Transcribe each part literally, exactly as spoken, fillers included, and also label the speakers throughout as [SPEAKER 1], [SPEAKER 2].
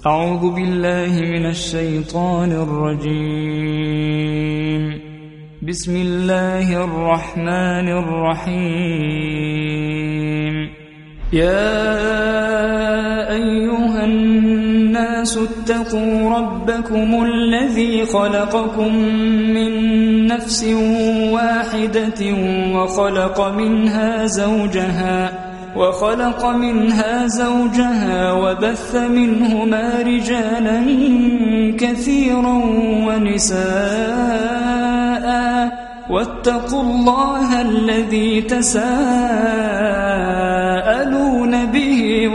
[SPEAKER 1] أعوذ بالله من الشيطان الرجيم. بسم الله الرحمن الرحيم. يا أيها الناس اتقوا ربكم الذي خلقكم من نفس واحدة وخلق منها زوجها وخلق منها زوجها وبث منهما رجالا كثيرا ونساء واتقوا الله الذي تساءلون به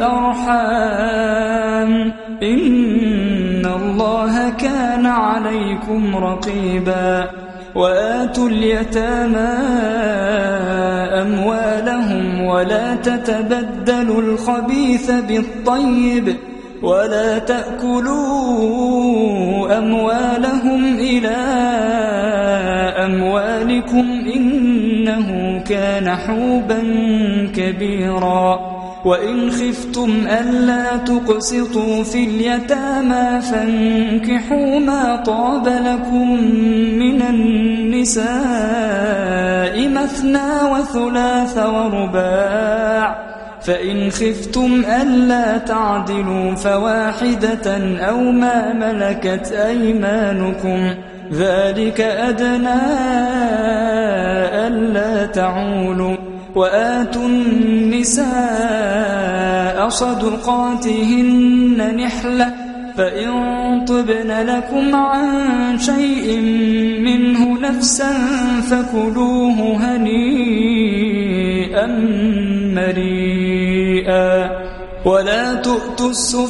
[SPEAKER 1] والأرحام إن الله كان عليكم رقيبا. وآتوا اليتامى أموالهم ولا تتبدلوا الخبيث بالطيب ولا تأكلوا أموالهم إلى أموالكم إنه كان حوبا كبيرا. وإن خفتم ألا تقسطوا في اليتامى فانكحوا ما طاب لكم من النساء مثنى وثلاث ورباع، فإن خفتم ألا تعدلوا فواحدة أو ما ملكت أيمانكم ذلك أدنى ألا تعولوا. وآتوا النساء صدقاتهن نحلة فإن طبن لكم عن شيء منه نفسا فكلوه هنيئا مريئا. ولا تؤتوا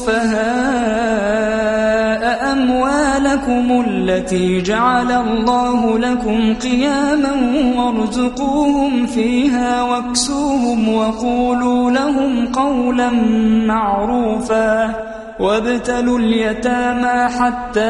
[SPEAKER 1] السفهاء أموالكم التي جعل الله لكم قياما وارزقوهم فيها واكسوهم وقولوا لهم قولا معروفا. وابتلوا اليتامى حتى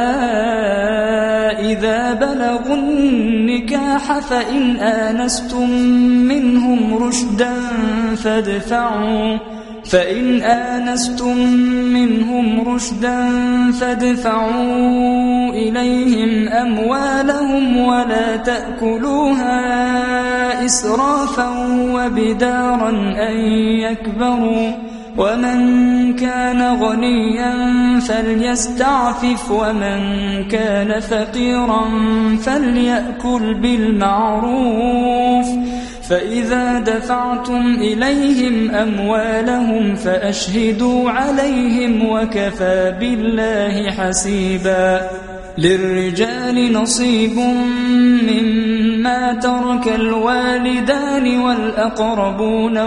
[SPEAKER 1] إذا بلغوا النكاح فإن آنستم منهم رشدا فادفعوا فإن آنستم منهم رشدا فادفعوا إليهم أموالهم ولا تأكلوها إسرافا وبدارا أن يكبروا. ومن كان غنيا فليستعفف ومن كان فقيرا فليأكل بالمعروف. فإذا دفعتم إليهم أموالهم فأشهدوا عليهم وكفى بالله حسيبا. للرجال نصيب مما ترك الوالدان والأقربون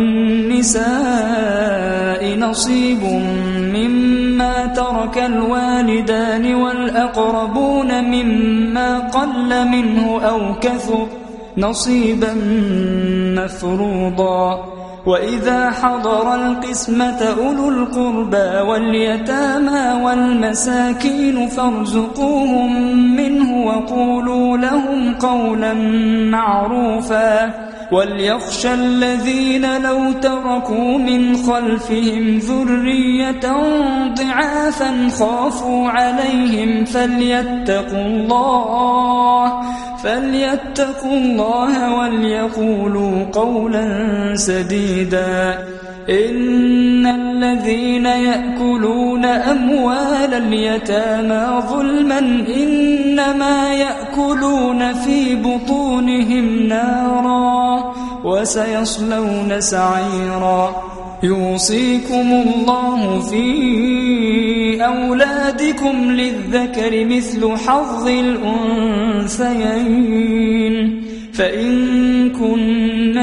[SPEAKER 1] وللنساء نصيب مما ترك الوالدان والأقربون مما قل منه أو كثر نصيبا مفروضا. وإذا حضر القسمة أولو القربى واليتامى والمساكين فارزقوهم منه وقولوا لهم قولا معروفا. وليخشى الذين لو تركوا من خلفهم ذرية ضعافا خافوا عليهم فليتقوا الله فليتقوا الله وليقولوا قولا سديدا. إن الذين يأكلون أموال اليتامى ظلما إنما يأكلون في بطونهم نارا وسيصلون سعيرا. يوصيكم الله في أولادكم للذكر مثل حظ الأنثيين. فإن كن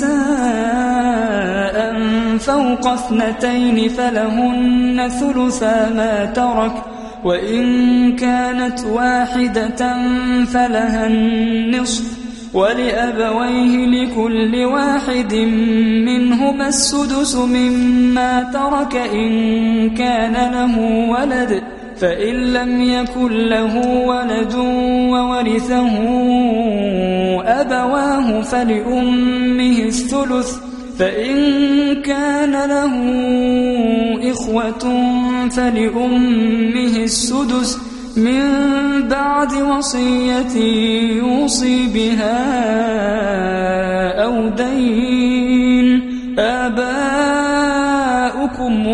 [SPEAKER 1] نساء فوق اثنتين فلهن ثلثا ما ترك وإن كانت واحدة فلها النصف ولأبويه لكل واحد منهما السدس مما ترك إن كان له ولد فإن لم يكن له ولد وورثه أبواه فلأمه الثلث فإن كان له إخوة فلأمه السدس من بعد وصية يوصي بها أو دين. آباؤكم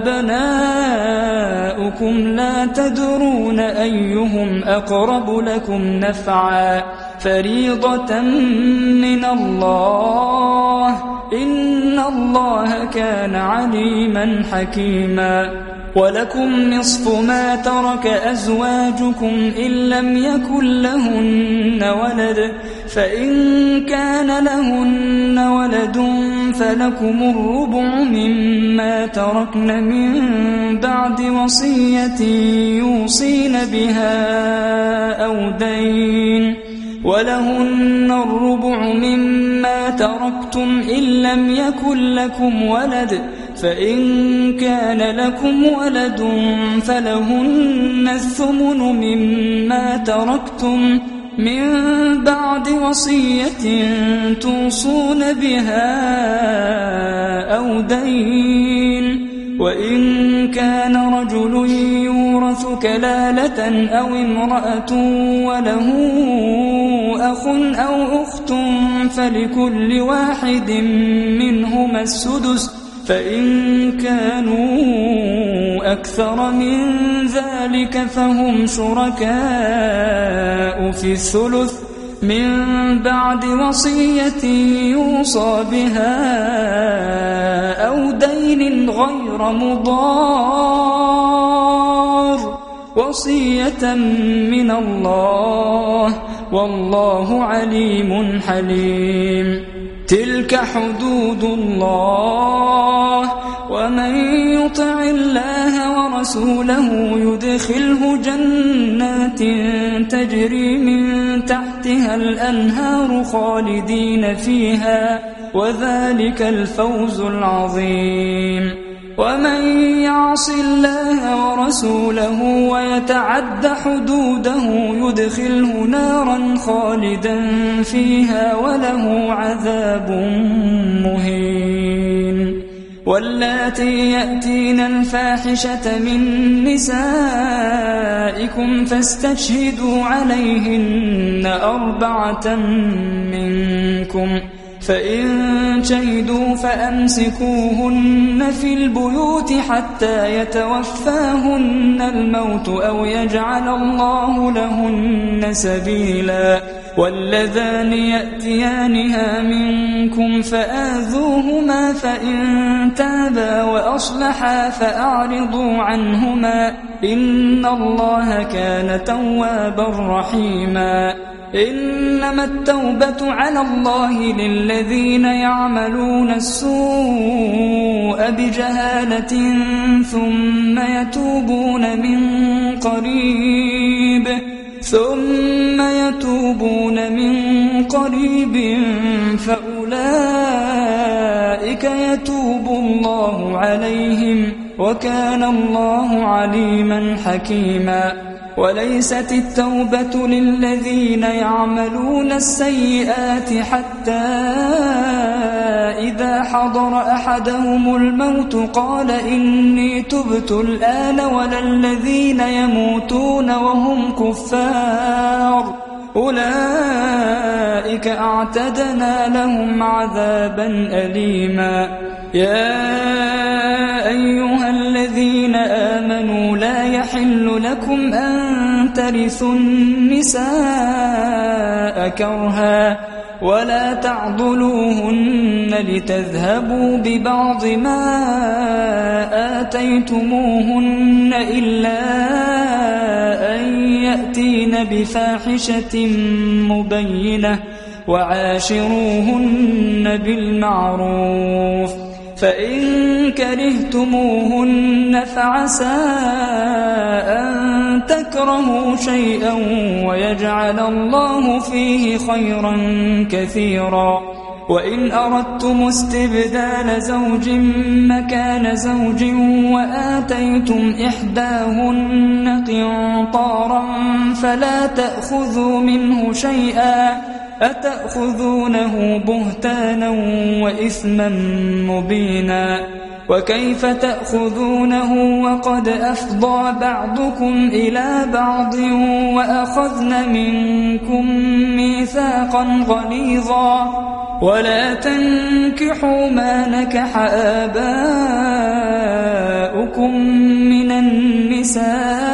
[SPEAKER 1] وأبناؤكم لا تدرون أيهم أقرب لكم نفعا فريضة من الله إن الله كان عليما حكيما. ولكم نصف ما ترك أزواجكم إن لم يكن لهن ولد فإن كان لهن ولد فلكم الربع مما تركن من بعد وصية يوصين بها أو دين. ولهن الربع مما تركتم إن لم يكن لكم ولد فإن كان لكم ولد فلهن الثمن مما تركتم من بعد وصية توصون بها أو دين. وإن كان رجل يورث كلالة أو امرأة وله أخ أو أخت فلكل واحد منهما السدس فإن كانوا أكثر من ذلك فهم شركاء في الثلث من بعد وصية يوصى بها أو دين غير مضار وصية من الله والله عليم حليم. تلك حدود الله ومن يطع الله ورسوله يدخله جنات تجري من تحتها الأنهار خالدين فيها وذلك الفوز العظيم. ومن يعص الله ورسوله ويتعد حدوده يدخله نارا خالدا فيها وله عذاب مهين. واللاتي يأتين الفاحشة من نسائكم فاستشهدوا عليهن أربعة منكم فإن شهدوا فأمسكوهن في البيوت حتى يتوفاهن الموت أو يجعل الله لهن سبيلا. واللذان يأتيانها منكم فآذوهما فإن تابا وأصلحا فأعرضوا عنهما إن الله كان توابا رحيما. إنما التوبة على الله للذين يعملون السوء بجهالة ثم يتوبون من قريب ثم يتوبون من قريب فأولئك يتوب الله عليهم وكان الله عليما حكيما. وليست التوبة للذين يعملون السيئات حتى إذا حضر أحدهم الموت قال إني تبت الآن ولا الذين يموتون وهم كفار أولئك أعتدنا لهم عذابا أليما. يا أيها الذين آمنوا لا يحل لكم أن ترثوا النساء كرها ولا تعضلوهن لتذهبوا ببعض ما آتيتموهن إلا أن يأتين بفاحشة مبينة وعاشروهن بالمعروف فإن كرهتموهن فعسى أن تكرهوا شيئا ويجعل الله فيه خيرا كثيرا. وإن أردتم استبدال زوج مكان زوج وآتيتم إحداهن قنطارا فلا تأخذوا منه شيئا أتأخذونه بهتانا وإثما مبينا وكيف تأخذونه وقد أفضى بعضكم إلى بعض وأخذن منكم ميثاقا غليظا ولا تنكحوا ما نكح آباؤكم من النساء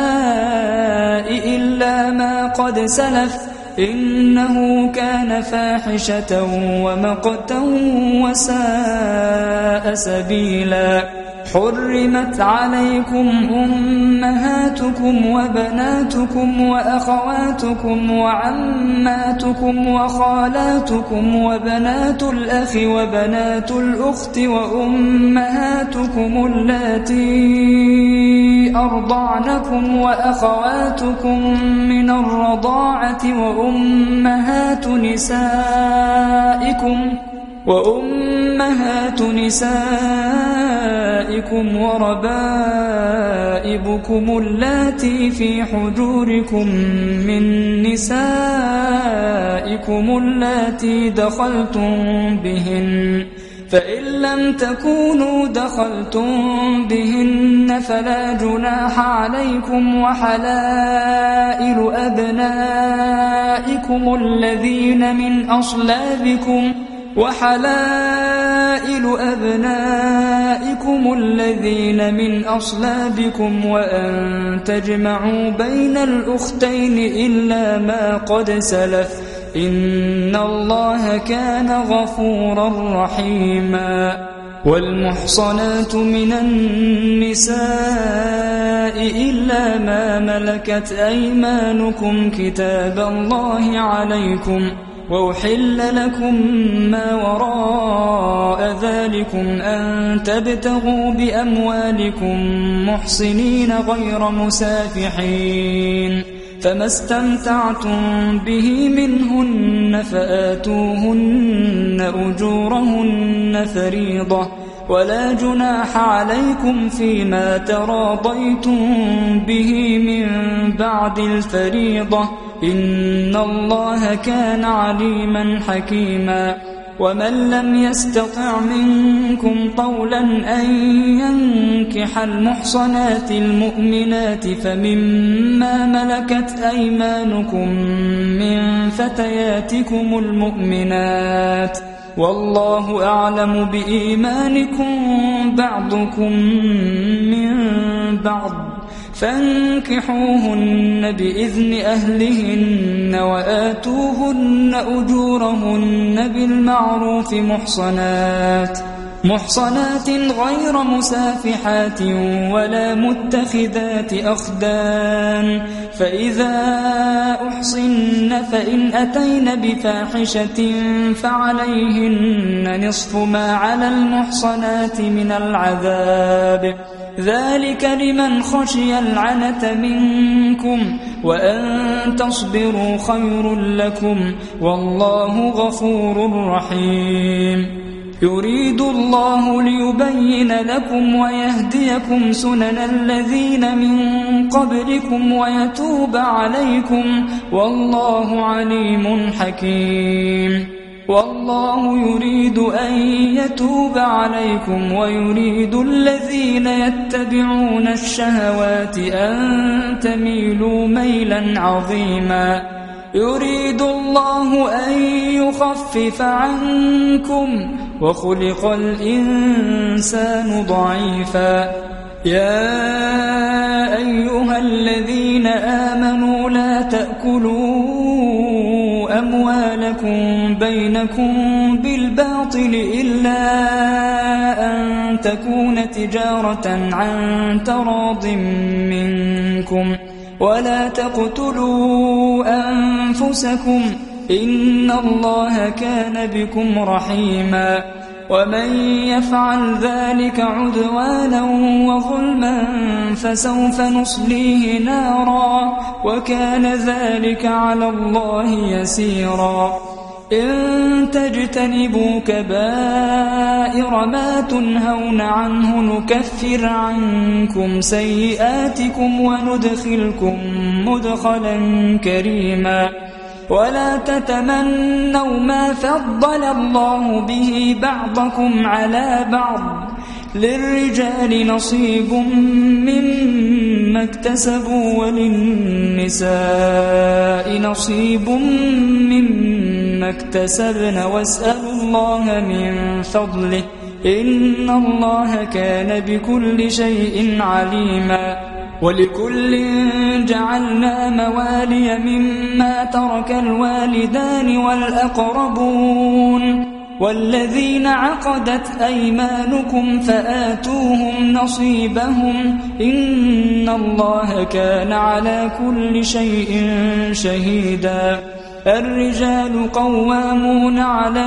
[SPEAKER 1] إلا ما قد سلف إنه كان فاحشة ومقتا وساء سبيلا حرمت عليكم أمهاتكم وبناتكم وأخواتكم وعماتكم وخالاتكم وبنات الأخ وبنات الأخت وأمهاتكم اللاتي أرضعنكم وأخواتكم من الرضاعة وأمهات نسائكم وأمهات نسائكم وربائبكم اللاتي في حجوركم من نسائكم اللاتي دخلتم بهن فإن لم تكونوا دخلتم بهن فلا جناح عليكم وحلائل أبنائكم الذين من أصلابكم وحلائل أبنائكم الذين من أصلابكم وأن تجمعوا بين الأختين إلا ما قد سلف إن الله كان غفورا رحيما والمحصنات من النساء إلا ما ملكت أيمانكم كتاب الله عليكم وأحل لكم ما وراء ذلكم أن تبتغوا بأموالكم محصنين غير مسافحين فما استمتعتم به منهن فآتوهن أجورهن فريضة ولا جناح عليكم فيما تراضيتم به من بعد الفريضة إن الله كان عليما حكيما ومن لم يستطع منكم طولا أن ينكح المحصنات المؤمنات فمما ملكت أيمانكم من فتياتكم المؤمنات والله أعلم بإيمانكم بعضكم من بعض فانكحوهن بإذن أهلهن وآتوهن أجورهن بالمعروف محصنات محصنات غير مسافحات ولا متخذات أخدان فإذا أحصن فإن أتين بفاحشة فعليهن نصف ما على المحصنات من العذاب ذلك لمن خشي العنة منكم وأن تصبروا خير لكم والله غفور رحيم يريد الله ليبين لكم ويهديكم سنن الذين من قبلكم ويتوب عليكم والله عليم حكيم والله يريد أن يتوب عليكم ويريد الذين يتبعون الشهوات أن تميلوا ميلا عظيما يريد الله أن يخفف عنكم وخلق الإنسان ضعيفا يا أيها الذين آمنوا لا تأكلوا أموالكم بينكم بالباطل إلا أن تكون تجارة عن تراض منكم ولا تقتلوا أنفسكم إن الله كان بكم رحيما ومن يفعل ذلك عدوانا وظلما فسوف نصليه نارا وكان ذلك على الله يسيرا إن تجتنبوا كبائر ما تنهون عنه نكفر عنكم سيئاتكم وندخلكم مدخلا كريما ولا تتمنوا ما فضل الله به بعضكم على بعض للرجال نصيب مما اكتسبوا وللنساء نصيب مما اكتسبن واسألوا الله من فضله إن الله كان بكل شيء عليما ولكل جعلنا موالي مما ترك الوالدان والأقربون والذين عقدت أيمانكم فآتوهم نصيبهم إن الله كان على كل شيء شهيدا الرجال قوامون على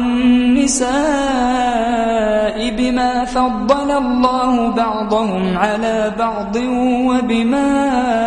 [SPEAKER 1] النساء بما فضل الله بعضهم على بعض وبما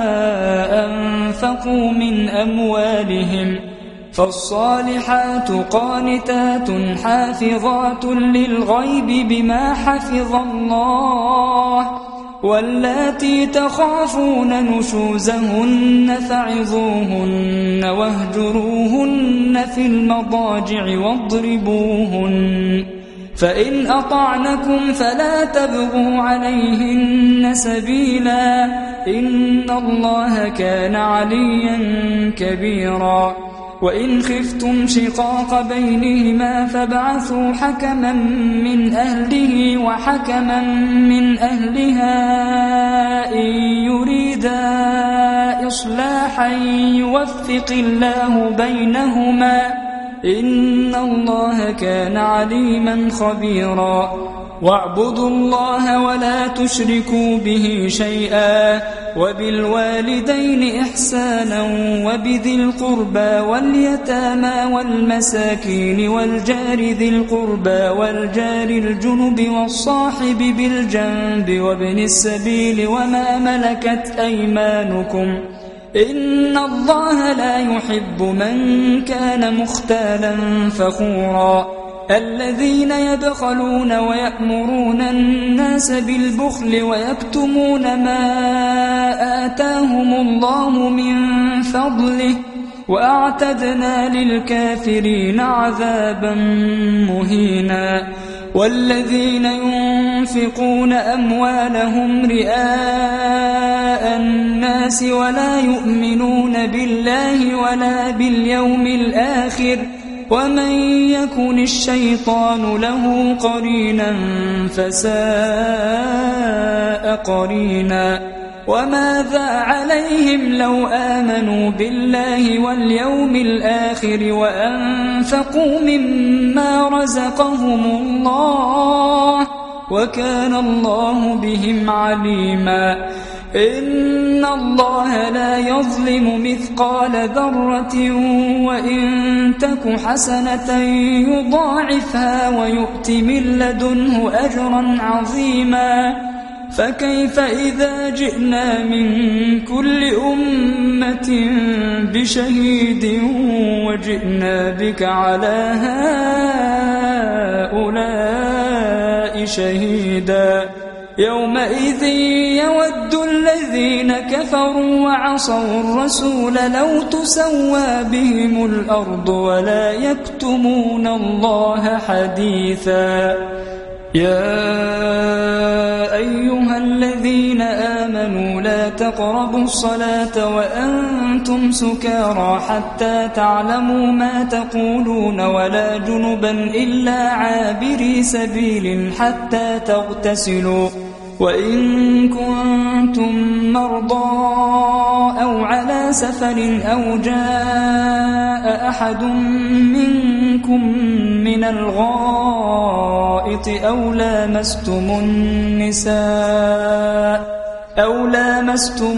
[SPEAKER 1] أنفقوا من أموالهم فالصالحات قانتات حافظات للغيب بما حفظ الله واللاتي تخافون نشوزهن فعظوهن واهجروهن في المضاجع واضربوهن فإن أطعنكم فلا تبغوا عليهن سبيلا إن الله كان عليا كبيرا وإن خفتم شقاق بينهما فابعثوا حكما من أهله وحكما من أهلها إن يريدا إصلاحا يوفق الله بينهما إن الله كان عليما خبيرا واعبدوا الله ولا تشركوا به شيئا وبالوالدين إحسانا وبذي القربى واليتامى والمساكين والجار ذي القربى والجار الجنب والصاحب بالجنب وابن السبيل وما ملكت أيمانكم إن الله لا يحب من كان مختالا فخورا الذين يبخلون ويأمرون الناس بالبخل ويكتمون ما آتاهم الله من فضله وأعتدنا للكافرين عذابا مهينا والذين ينفقون أموالهم رئاء الناس ولا يؤمنون بالله ولا باليوم الآخر ومن يكن الشيطان له قرينا فساء قرينا وماذا عليهم لو آمنوا بالله واليوم الآخر وأنفقوا مما رزقهم الله وكان الله بهم عليما إن الله لا يظلم مثقال ذرة وإن تك حسنة يضاعفها ويؤت من لدنه أجرا عظيما فكيف إذا جئنا من كل أمة بشهيد وجئنا بك على هؤلاء شهيدا يومئذ يود الذين كفروا وعصوا الرسول لو تسوى بهم الأرض ولا يكتمون الله حديثا يا أيها الذين آمنوا لا تقربوا الصلاة وأنتم سكارى حتى تعلموا ما تقولون ولا جنبا إلا عابري سبيل حتى تغتسلوا وإن كنتم مرضى أو على سفر أو جاء أحد منكم من الغائط أو لامستم النساء أو لامستم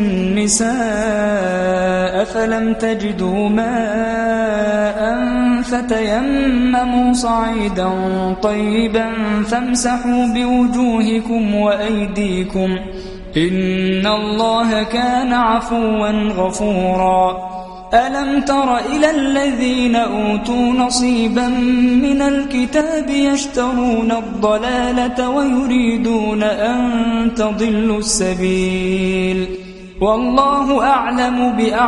[SPEAKER 1] النساء فلم تجدوا ماء فتيمموا صعيدا طيبا فامسحوا بوجوهكم وأيديكم إن الله كان عفوا غفورا ألم تر إلى الذين أوتوا نصيبا من الكتاب يشترون الضلالة ويريدون أن تضلوا السبيل والله أعلم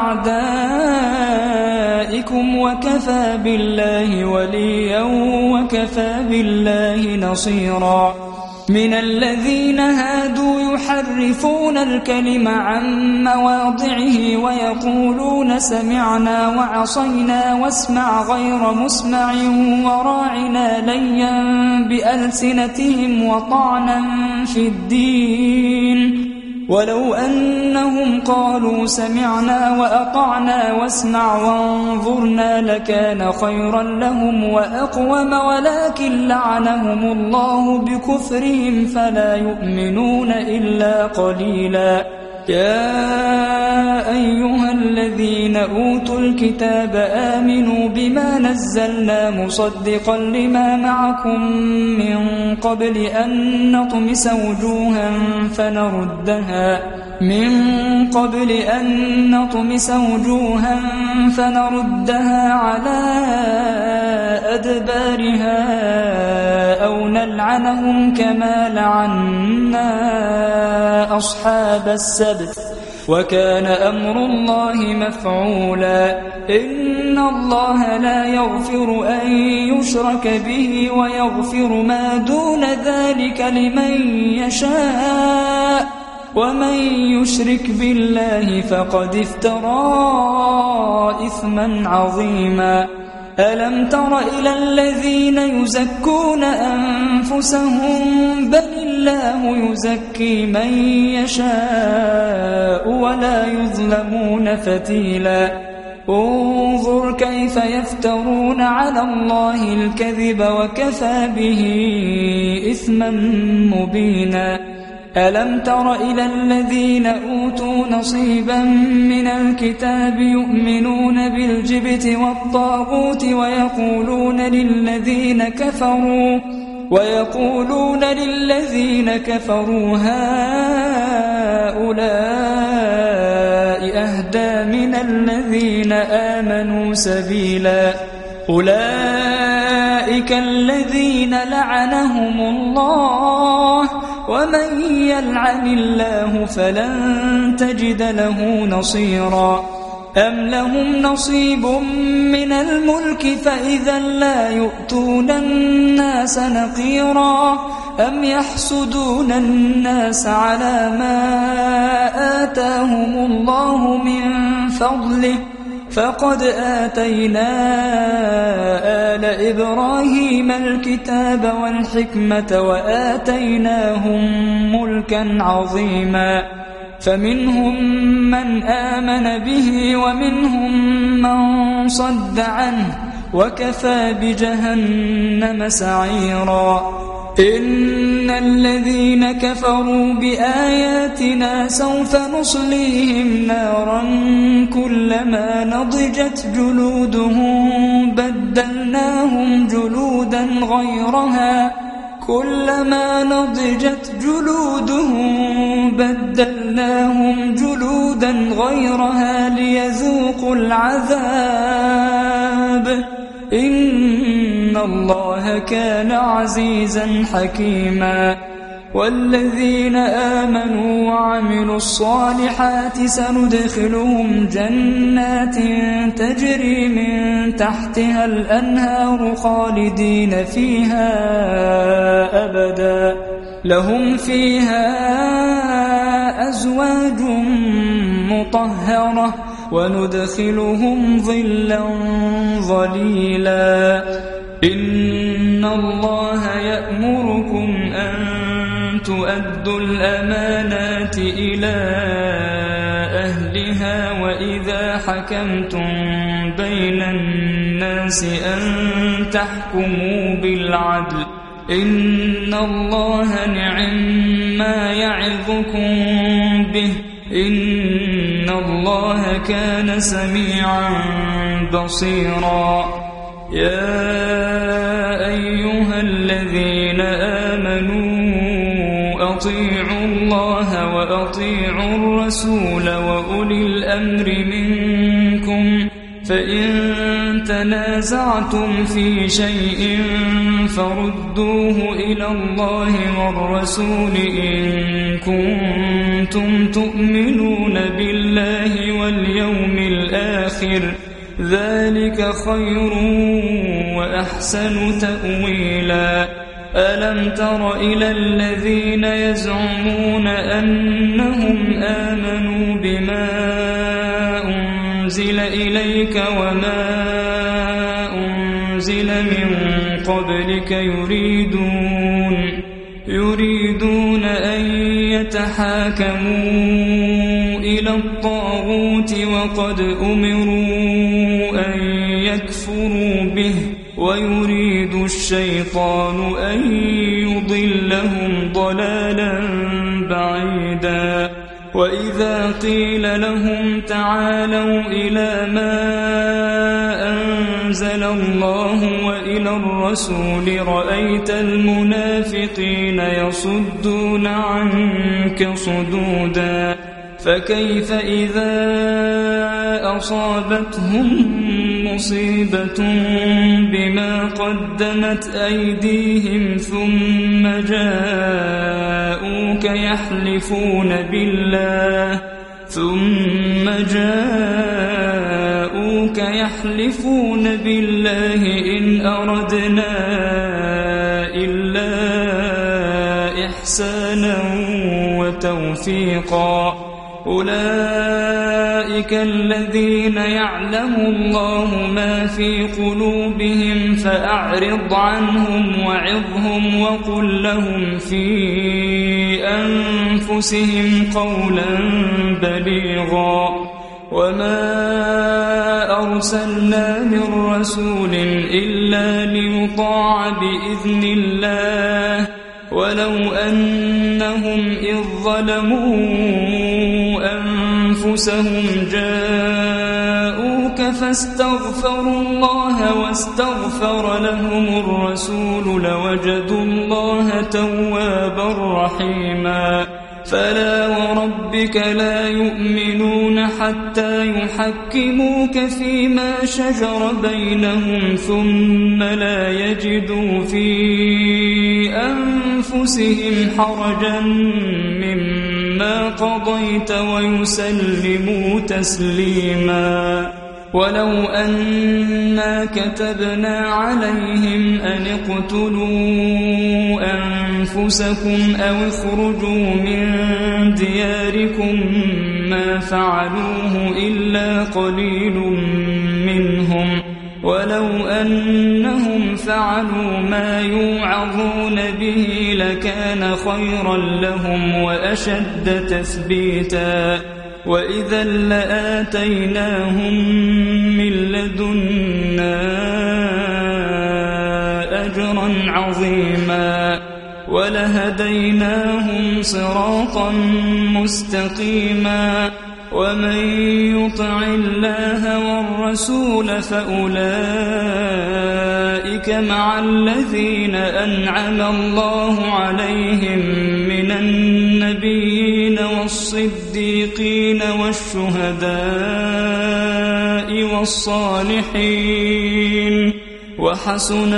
[SPEAKER 1] بأعدائكم وكفى بالله وليا وكفى بالله نصيرا من الذين هادوا يحرفون الكلم عن مواضعه ويقولون سمعنا وعصينا واسمع غير مسمع وراعنا ليا بألسنتهم وطعنا في الدين ولو أنهم قالوا سمعنا وأطعنا واسمع وانظرنا لكان خيرا لهم وأقوم ولكن لعنهم الله بكفرهم فلا يؤمنون إلا قليلا يا أيها الذين أوتوا الكتاب آمنوا بما نزلنا مصدقا لما معكم من قبل أن نطمس وجوها فنردها من قبل أن نطمس وجوها فنردها على أدبارها أو نلعنهم كما لعنا أصحاب السبت وكان أمر الله مفعولا إن الله لا يغفر أن يشرك به ويغفر ما دون ذلك لمن يشاء ومن يشرك بالله فقد افترى إثما عظيما ألم تر إلى الذين يزكون أنفسهم بل الله يزكي من يشاء ولا يظلمون فتيلا انظر كيف يفترون على الله الكذب وكفى به إثما مبينا ألم تر إلى الذين أوتوا نصيبا من الكتاب يؤمنون بالجبت والطاغوت ويقولون للذين كفروا ويقولون للذين كفروا هؤلاء أهدى من الذين آمنوا سبيلا أولئك الذين لعنهم الله ومن يلعن الله فلن تجد له نصيرا أم لهم نصيب من الملك فإذا لا يؤتون الناس نقيرا أم يحسدون الناس على ما آتاهم الله من فضله فقد آتينا آل إبراهيم الكتاب والحكمة وآتيناهم ملكا عظيما فمنهم من آمن به ومنهم من صد عنه وكفى بجهنم سعيرا إن الذين كفروا بآياتنا سوف نصليهم نارا كلما نضجت جلودهم بدلناهم جلودا غيرها كلما نضجت جلودهم بدلناهم جلودا غيرها ليذوقوا العذاب إن الله كان عزيزا حكيما والذين آمنوا وعملوا الصالحات سندخلهم جنات تجري من تحتها الأنهار خالدين فيها أبدا لهم فيها أزواج مطهرة وندخلهم ظلا ظليلا إن الله يأمركم أن تؤدوا الأمانات إلى أهلها وإذا حكمتم بين الناس أن تحكموا بالعدل إن الله نعم ما يعظكم به إن الله كان سميعا بصيرا يا أيها الذين آمنوا أطيعوا الله وأطيعوا الرسول وأولي الأمر منكم فإن تنازعتم في شيء فردوه إلى الله والرسول إن كنتم تؤمنون بالله واليوم الآخر ذلك خير وأحسن تأويلا ألم تر إلى الذين يزعمون أنهم آمنوا بما أنزل إليك وما أنزل من قبلك يريدون يريدون أن يتحاكموا إلى الطاغوت وقد أمروا أن يكفروا به ويريد الشيطان أن يضلهم ضلالا بعيدا وإذا قيل لهم تعالوا إلى ما أنزل الله وإلى الرسول رأيت المنافقين يصدون عنك صدودا فكيف إذا أصابتهم مصيبة بما قدمت أيديهم ثم جاءوك يحلفون بالله ثم جاءوك يحلفون بالله إن أردنا إلا إحسانا وتوفيقا أولئك الذين يعلم الله ما في قلوبهم فأعرض عنهم وعظهم وقل لهم في أنفسهم قولا بليغا وما أرسلنا من رسول إلا ليطاع بإذن الله ولو أنهم إذ ظلموا أنفسهم جاءوك فاستغفروا الله واستغفر لهم الرسول لوجدوا الله توابا رحيما فلا وربك لا يؤمنون حتى يحكموك فيما شجر بينهم ثم لا يجدوا في أنفسهم حرجا مما قضيت ويسلموا تسليما ولو أنا كتبنا عليهم أن اقتلوا أنفسكم أو اخرجوا من دياركم ما فعلوه إلا قليل منهم ولو أنهم فعلوا ما يوعظون به لكان خيرا لهم وأشد تثبيتا وإذا لآتيناهم من لدنا أجرا عظيما ولهديناهم صراطا مستقيما ومن يطع الله والرسول فأولئك مع الذين أنعم الله عليهم من النبيين والصديقين والشهداء والصالحين وحسن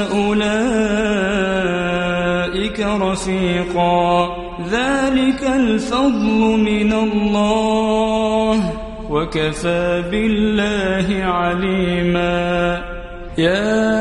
[SPEAKER 1] أولئك رفيقا ذلك الفضل من الله وكفى بالله عليما يا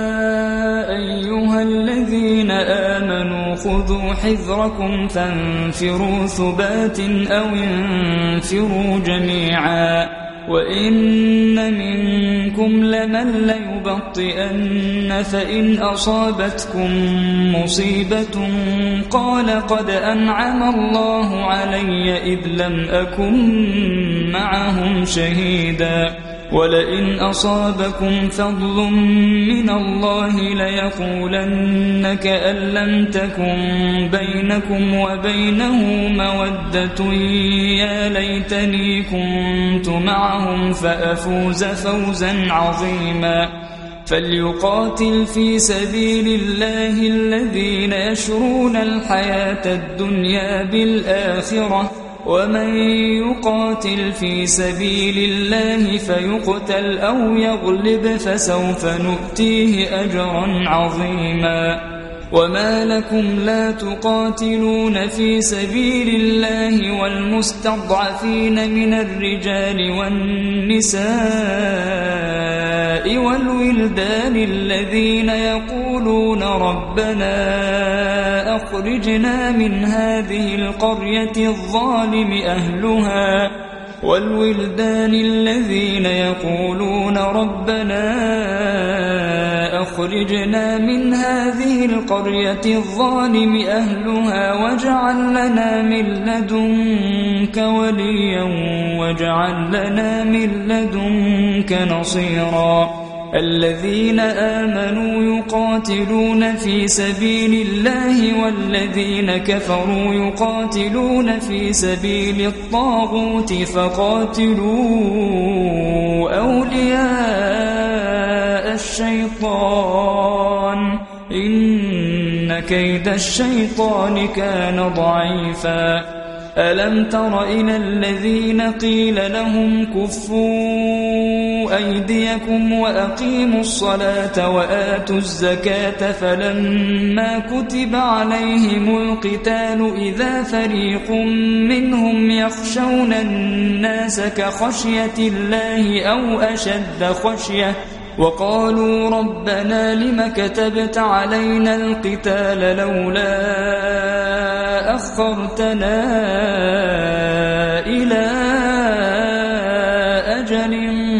[SPEAKER 1] أيها الذين آمنوا خذوا حذركم فانفروا ثبات أو انفروا جميعا وإن منكم لمن ليبطئن فإن أصابتكم مصيبة قال قد أنعم الله علي إذ لم أكن معهم شهيدا ولئن أصابكم فضل من الله ليقولن كأن لم تكن بينكم وبينه مودة يا ليتني كنت معهم فأفوز فوزا عظيما فليقاتل في سبيل الله الذين يشرون الحياة الدنيا بالآخرة ومن يقاتل في سبيل الله فيقتل أو يغلب فسوف نؤتيه أجرا عظيما وما لكم لا تقاتلون في سبيل الله والمستضعفين من الرجال والنساء والولدان الذين يقولون ربنا أخرجنا من هذه القرية الظالم أهلها والولدان الذين يقولون ربنا أخرجنا من هذه القرية الظالم أهلها واجعل لنا من لدنك وليا واجعل لنا من لدنك نصيرا الذين آمنوا يقاتلون في سبيل الله والذين كفروا يقاتلون في سبيل الطاغوت فقاتلوا أولياء الشيطان إن كيد الشيطان كان ضعيفا ألم تر إلى الذين قيل لهم كفوا أيديكم وأقيموا الصلاة وآتوا الزكاة فلما كتب عليهم القتال إذا فريق منهم يخشون الناس كخشية الله أو أشد خشية وقالوا ربنا لم كتبت علينا القتال لولا أخرتنا إلى أجل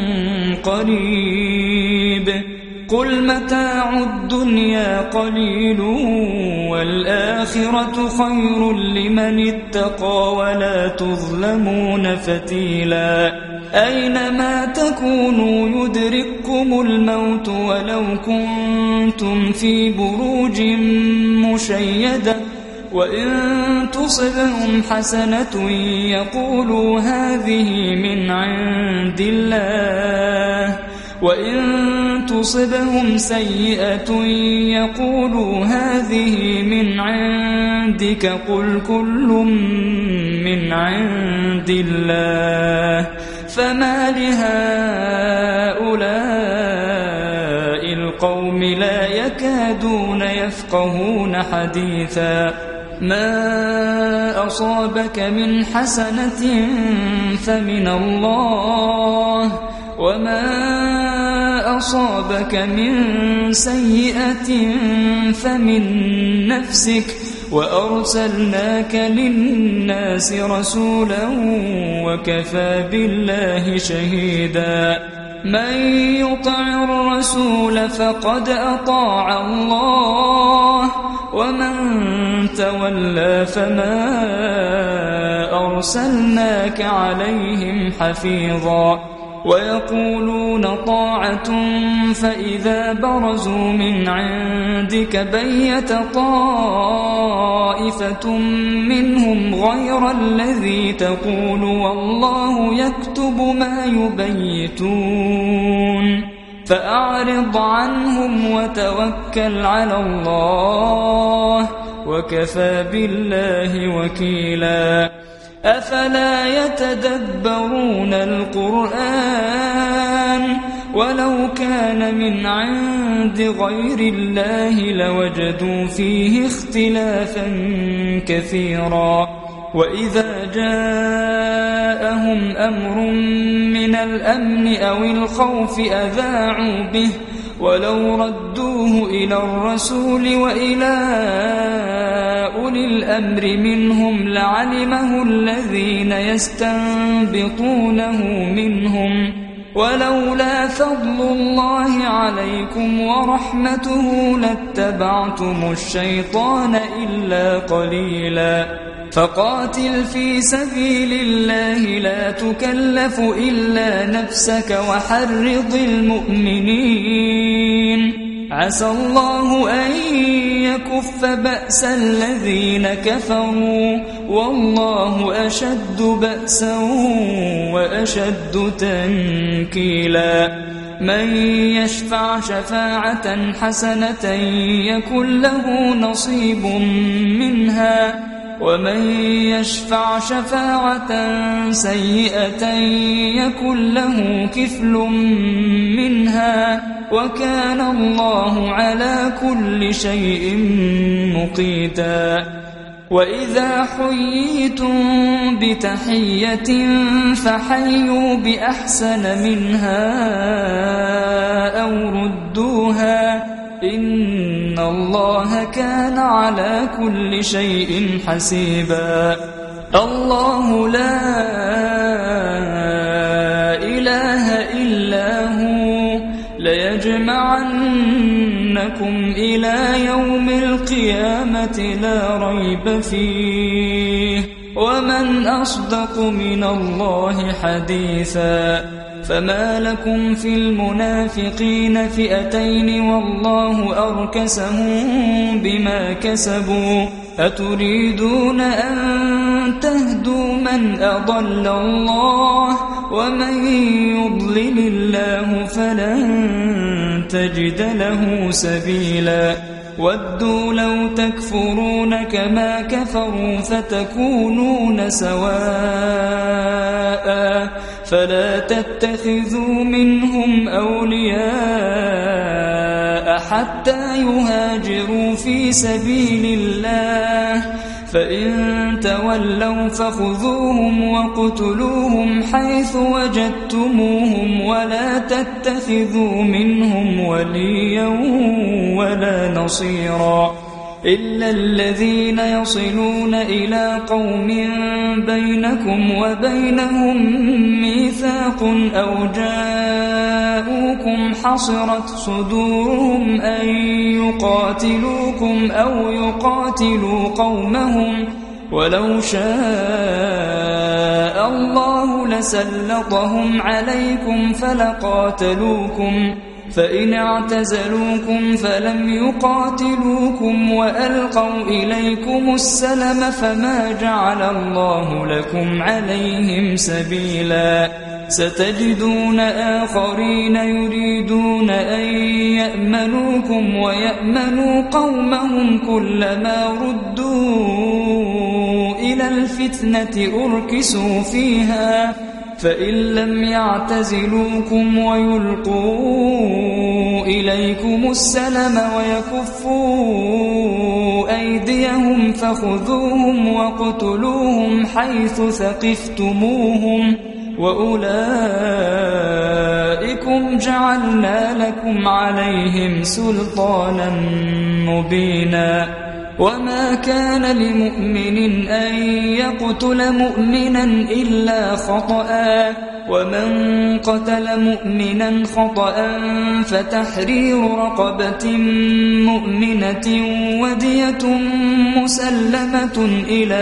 [SPEAKER 1] قريب قل متاع الدنيا قليل والآخرة خير لمن اتقى ولا تظلمون فتيلا أينما تكونوا يدرككم الموت ولو كنتم في بروج مشيدة وإن تصبهم حسنة يقولوا هذه من عند الله وإن تصبهم سيئة يقولوا هذه من عندك قل كل من عند الله فما لهؤلاء القوم لا يكادون يفقهون حديثا ما أصابك من حسنة فمن الله وما أصابك من سيئة فمن نفسك وأرسلناك للناس رسولا وكفى بالله شهيدا من يطع الرسول فقد أطاع الله ومن تولى فما أرسلناك عليهم حفيظا ويقولون طاعة فإذا برزوا من عندك بيت طائفة منهم غير الذي تقول والله يكتب ما يبيتون فأعرض عنهم وتوكل على الله وكفى بالله وكيلا أفلا يتدبرون القرآن ولو كان من عند غير الله لوجدوا فيه اختلافا كثيرا وإذا جاءهم أمر من الأمن أو الخوف أذاعوا به ولو ردوه إلى الرسول وإلى أولي الأمر منهم لعلمه الذين يستنبطونه منهم ولولا فضل الله عليكم ورحمته لاتبعتم الشيطان إلا قليلا فقاتل في سبيل الله لا تكلف إلا نفسك وحرض المؤمنين عسى الله أن يكف بأس الذين كفروا والله أشد بأسا وأشد تنكيلا من يشفع شفاعة حسنة يكن له نصيب منها ومن يشفع شفاعة سيئة يكن له كفل منها وكان الله على كل شيء مقيتا. وإذا حييتم بتحية فحيوا بأحسن منها أو ردوها إن الله كان على كل شيء حسيبا. الله لا إله إلا هو ليجمعنكم إلى يوم القيامة لا ريب فيه ومن أصدق من الله حديثا. فما لكم في المنافقين فئتين والله أركسهم بما كسبوا أتريدون أن تهدوا من أضل الله ومن يضلل الله فلن تجد له سبيلا. ودوا لو تكفرون كما كفروا فتكونون سواء فلا تتخذوا منهم أولياء حتى يهاجروا في سبيل الله فإن تولوا فخذوهم وقتلوهم حيث وجدتموهم ولا تتخذوا منهم وليا ولا نصيرا إلا الذين يصلون إلى قوم بينكم وبينهم ميثاق أو جاءوكم حصرت صدورهم أن يقاتلوكم أو يقاتلوا قومهم ولو شاء الله لسلطهم عليكم فلقاتلوكم فإن اعتزلوكم فلم يقاتلوكم وألقوا إليكم السلم فما جعل الله لكم عليهم سبيلا. ستجدون آخرين يريدون أن يأمنوكم ويأمنوا قومهم كلما ردوا إلى الفتنة أركسوا فيها فإن لم يعتزلوكم ويلقوا إليكم السلم ويكفوا أيديهم فخذوهم وقتلوهم حيث ثقفتموهم وأولئكم جعلنا لكم عليهم سلطانا مبينا. وما كان لمؤمن أن يقتل مؤمنا إلا خطأ ومن قتل مؤمنا خطأ فتحرير رقبة مؤمنة ودية مسلمة إلى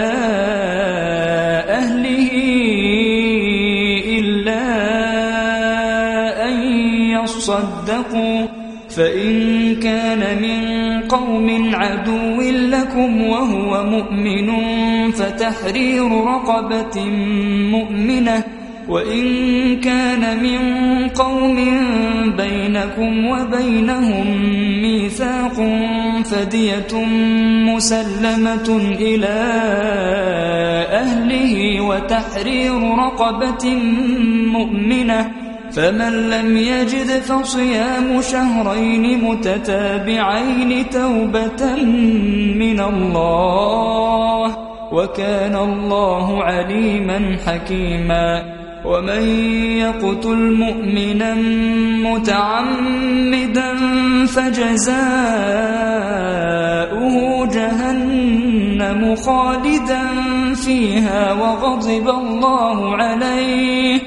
[SPEAKER 1] أهله إلا أن يصدقوا فإن كان من قوم عدو لكم وهو مؤمن فتحرير رقبة مؤمنة وإن كان من قوم بينكم وبينهم ميثاق فدية مسلمة إلى أهله وتحرير رقبة مؤمنة فمن لم يجد فصيام شهرين متتابعين توبة من الله وكان الله عليما حكيما. ومن يقتل مؤمنا متعمدا فجزاؤه جهنم خالدا فيها وغضب الله عليه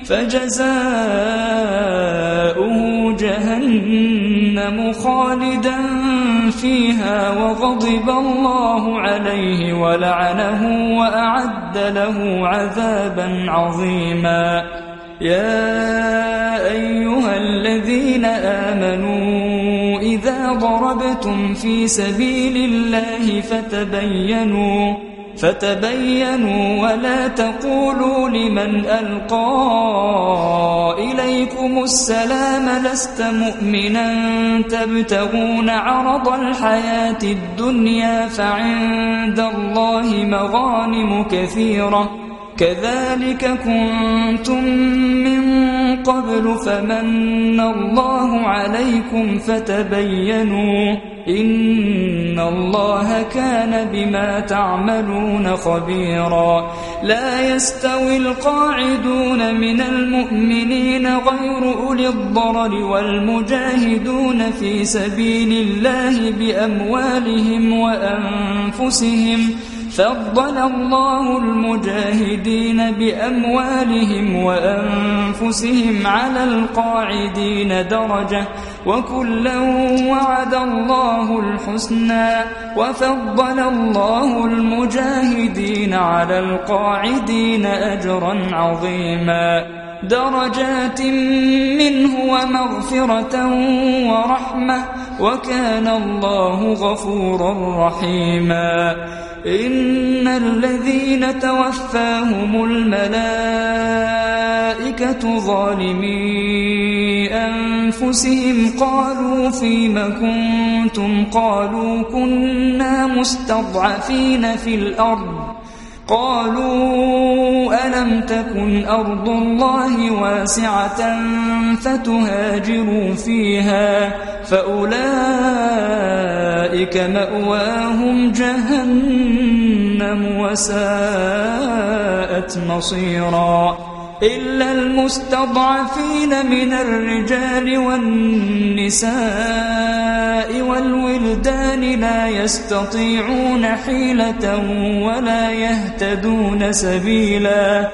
[SPEAKER 1] فجزاؤه جهنم خالدا فيها وغضب الله عليه ولعنه وأعد له عذابا عظيما. يا أيها الذين آمنوا إذا ضربتم في سبيل الله فتبينوا فتبينوا ولا تقولوا لمن ألقى إليكم يلقيكم السلام لست مؤمنا تبتغون عرض الحياة الدنيا فعند الله مغانم كثيرة كذلك كنتم من قبل فمن الله عليكم فتبينوا إن الله كان بما تعملون خبيرا لا يستوي القاعدون من المؤمنين غير أولي الضرر والمجاهدون في سبيل الله بأموالهم وأنفسهم فضل الله المجاهدين بأموالهم وأنفسهم على القاعدين درجة وكلا وعد الله الحسنى وفضل الله المجاهدين على القاعدين أجرا عظيما درجات منه ومغفرة ورحمة وكان الله غفورا رحيما إن الذين توفاهم الملائكة ظالمي أنفسهم قالوا فيم كنتم قالوا كنا مستضعفين في الأرض قالوا ألم تكن أرض الله واسعة فتهاجروا فيها فأولئك مأواهم جهنم وساءت مصيرا إلا المستضعفين من الرجال والنساء والولدان لا يستطيعون حيلة ولا يهتدون سبيلا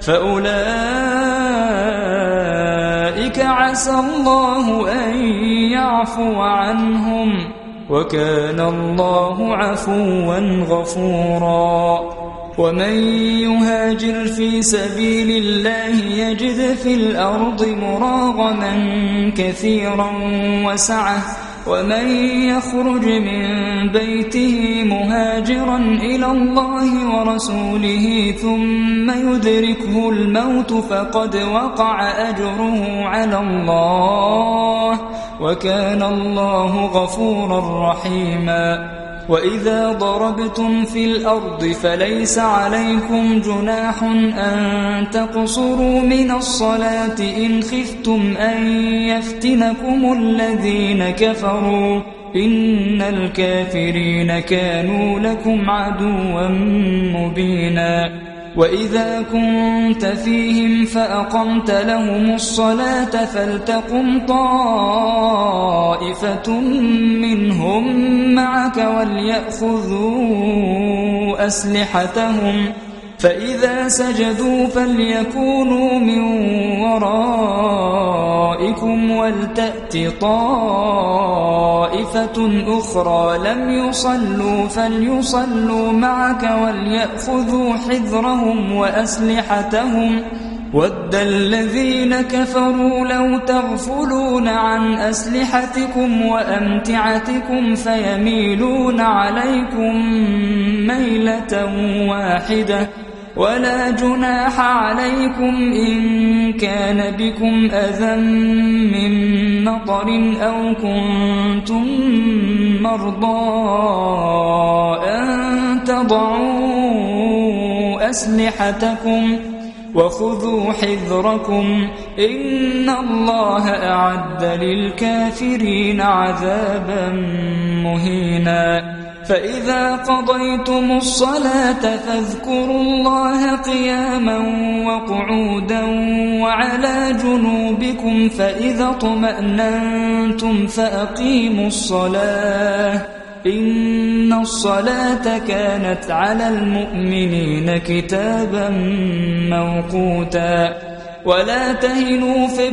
[SPEAKER 1] فأولئك عسى الله أن يعفو عنهم وكان الله عفوا غفورا ومن يهاجر في سبيل الله يجد في الأرض مراغما كثيرا وسعة ومن يخرج من بيته مهاجرا إلى الله ورسوله ثم يدركه الموت فقد وقع أجره على الله وكان الله غفورا رحيما وإذا ضربتم في الأرض فليس عليكم جناح أن تقصروا من الصلاة إن خفتم أن يفتنكم الذين كفروا إن الكافرين كانوا لكم عدوا مبينا وإذا كنت فيهم فأقمت لهم الصلاة فلتقم طائفة منهم معك وليأخذوا أسلحتهم فإذا سجدوا فليكونوا من ورائكم ولتأت طائفة أخرى لم يصلوا فليصلوا معك وليأخذوا حذرهم وأسلحتهم ود الذين كفروا لو تغفلون عن أسلحتكم وأمتعتكم فيميلون عليكم ميلة واحدة ولا جناح عليكم إن كان بكم أذى من مطر أو كنتم مرضى أن تضعوا أسلحتكم وخذوا حذركم إن الله أعد للكافرين عذابا مهينا فإذا قضيتم الصلاة فاذكروا الله قياما وقعودا وعلى جنوبكم فإذا اطمأننتم فأقيموا الصلاة إن الصلاة كانت على المؤمنين كتابا موقوتا ولا تهنوا في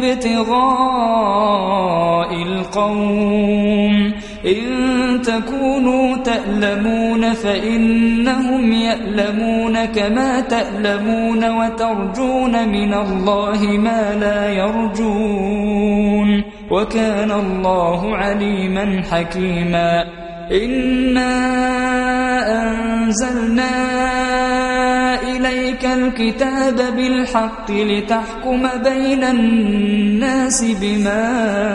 [SPEAKER 1] ابتغاء القوم إن تكونوا تألمون فإنهم يألمون كما تألمون وترجون من الله ما لا يرجون وكان الله عليما حكيما إنا أنزلنا إليك إليك الكتاب بالحق لتحكم بين الناس بما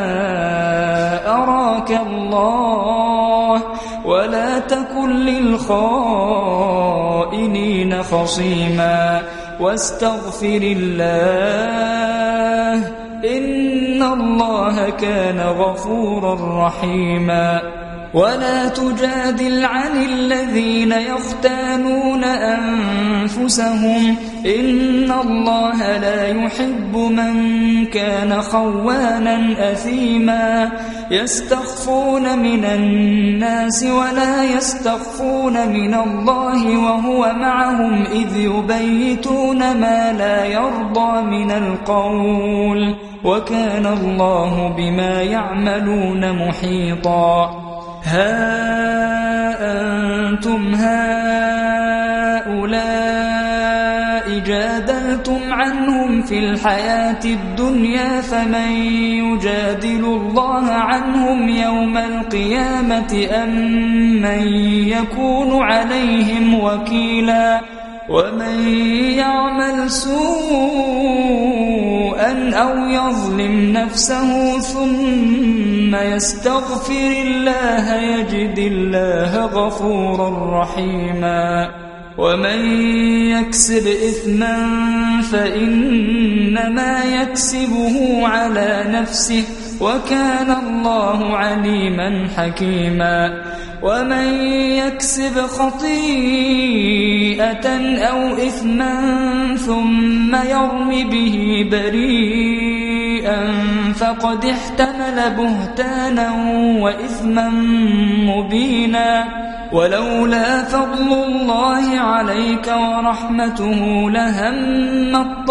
[SPEAKER 1] أراك الله ولا تكن للخائنين خصيما واستغفر الله إن الله كان غفورا رحيما ولا تجادل عن الذين يختانون أنفسهم إن الله لا يحب من كان خوانا أثيما يستخفون من الناس ولا يستخفون من الله وهو معهم إذ يبيتون ما لا يرضى من القول وكان الله بما يعملون محيطا ها أنتم هؤلاء جادلتم عنهم في الحياة الدنيا فمن يجادل الله عنهم يوم القيامة أم من يكون عليهم وكيلا ومن يعمل سوءا أو يظلم نفسه ثم يستغفر الله يجد الله غفورا رحيما ومن يكسب إثما فإنما يكسبه على نفسه وكان الله عليما حكيما ومن يكسب خطيئة أو إثما ثم يرم به بريئا فقد احتمل بهتانا وإثما مبينا ولولا فضل الله عليك ورحمته لهمت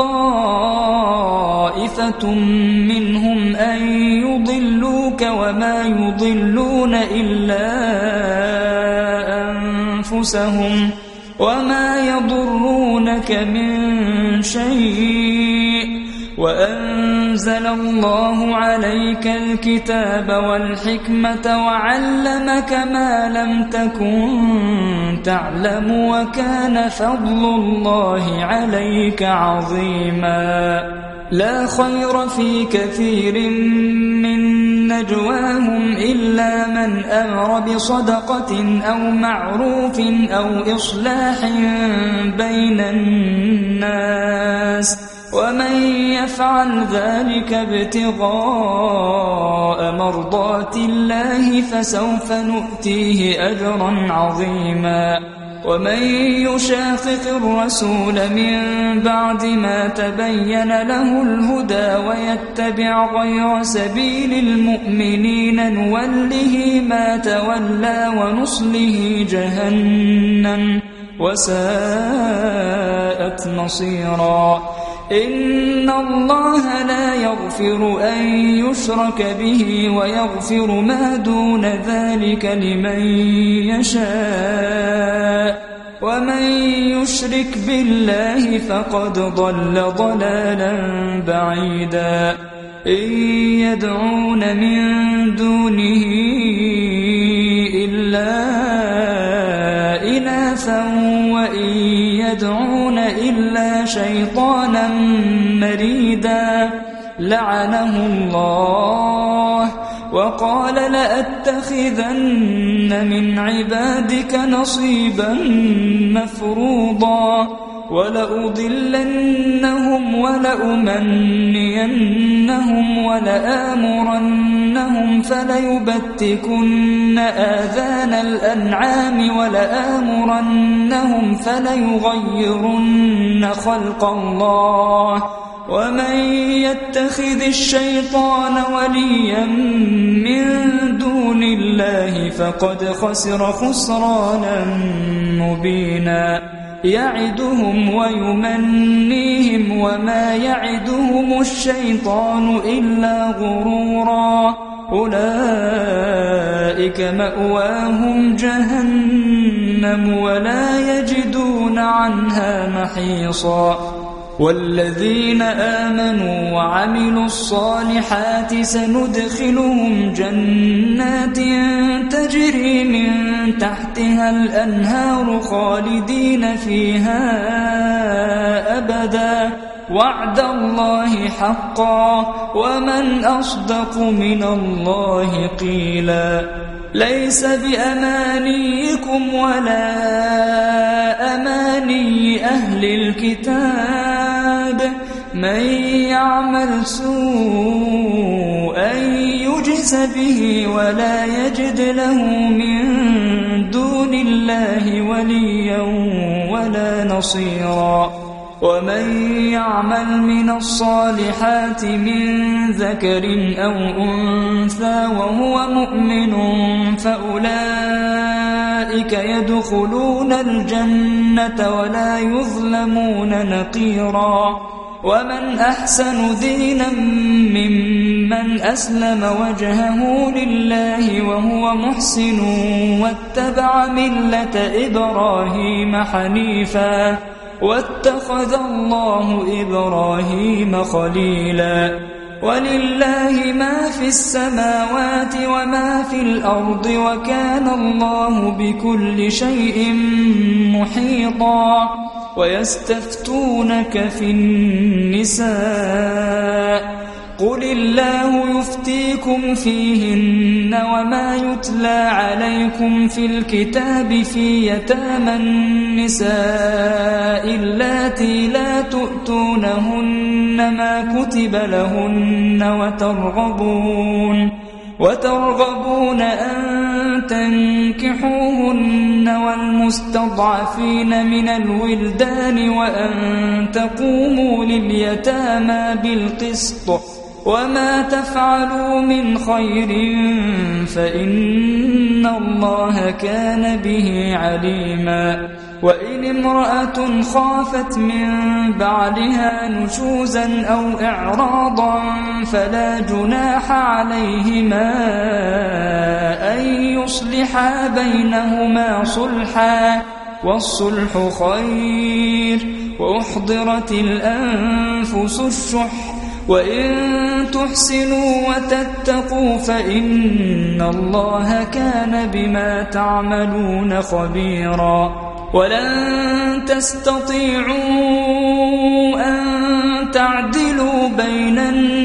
[SPEAKER 1] طائفة منهم أن يضلوك وما يضلون إلا أنفسهم وما يضرونك من شيء وأنزل الله عليك الكتاب والحكمة وعلمك ما لم تكن تعلم وكان فضل الله عليك عظيما لا خير في كثير من نجواهم إلا من أمر بصدقة أو معروف أو إصلاح بين الناس ومن يفعل ذلك ابتغاء مرضات الله فسوف نؤتيه أجرا عظيما ومن يشاقق الرسول من بعد ما تبين له الهدى ويتبع غير سبيل المؤمنين نوله ما تولى ونصله جهنم وساءت مصيرا إن الله لا يغفر أن يشرك به ويغفر ما دون ذلك لمن يشاء ومن يشرك بالله فقد ضل ضلالا بعيدا إن يدعون من دونه إلا إناثا وإن يدعون إلا شيطانا مريدا لعنه الله وقال لأتخذن من عبادك نصيبا مفروضا ولأضلنهم ولأمنينهم ولآمرنهم فليبتكن آذان الأنعام ولآمرنهم فليغيرن خلق الله ومن يتخذ الشيطان وليا من دون الله فقد خسر خسرانا مبينا يعدهم ويمنيهم وما يعدهم الشيطان إلا غرورا أولئك مأواهم جهنم ولا يجدون عنها محيصا والذين آمنوا وعملوا الصالحات سندخلهم جنات تجري من تحتها الأنهار خالدين فيها أبدا وعد الله حقا ومن أصدق من الله قيلا ليس بأمانيكم ولا أماني أهل الكتاب من يعمل سوءا يجز به ولا يجد له من دون الله وليا ولا نصيرا ومن يعمل من الصالحات من ذكر أو أنثى وهو مؤمن فأولئك يدخلون الجنة ولا يظلمون نقيرا ومن أحسن دينا ممن أسلم وجهه لله وهو محسن واتبع ملة إبراهيم حنيفا واتخذ الله إبراهيم خليلا ولله ما في السماوات وما في الأرض وكان الله بكل شيء محيطا ويستفتونك في النساء قل الله يفتيكم فيهن وما يتلى عليكم في الكتاب في يتامى النساء اللاتي لا تؤتونهن ما كتب لهن وترغبون وترغبون أن تنكحوهن والمستضعفين من الولدان وأن تقوموا لليتامى بالقسط وما تفعلوا من خير فإن الله كان به عليما وإن امرأة خافت من بعلها نشوزا أو إعراضا فلا جناح عليهما أن يصلحا بينهما صلحا والصلح خير وأحضرت الأنفس الشح وإن تحسنوا وتتقوا فإن الله كان بما تعملون خبيرا ولن تستطيعوا أن تعدلوا بين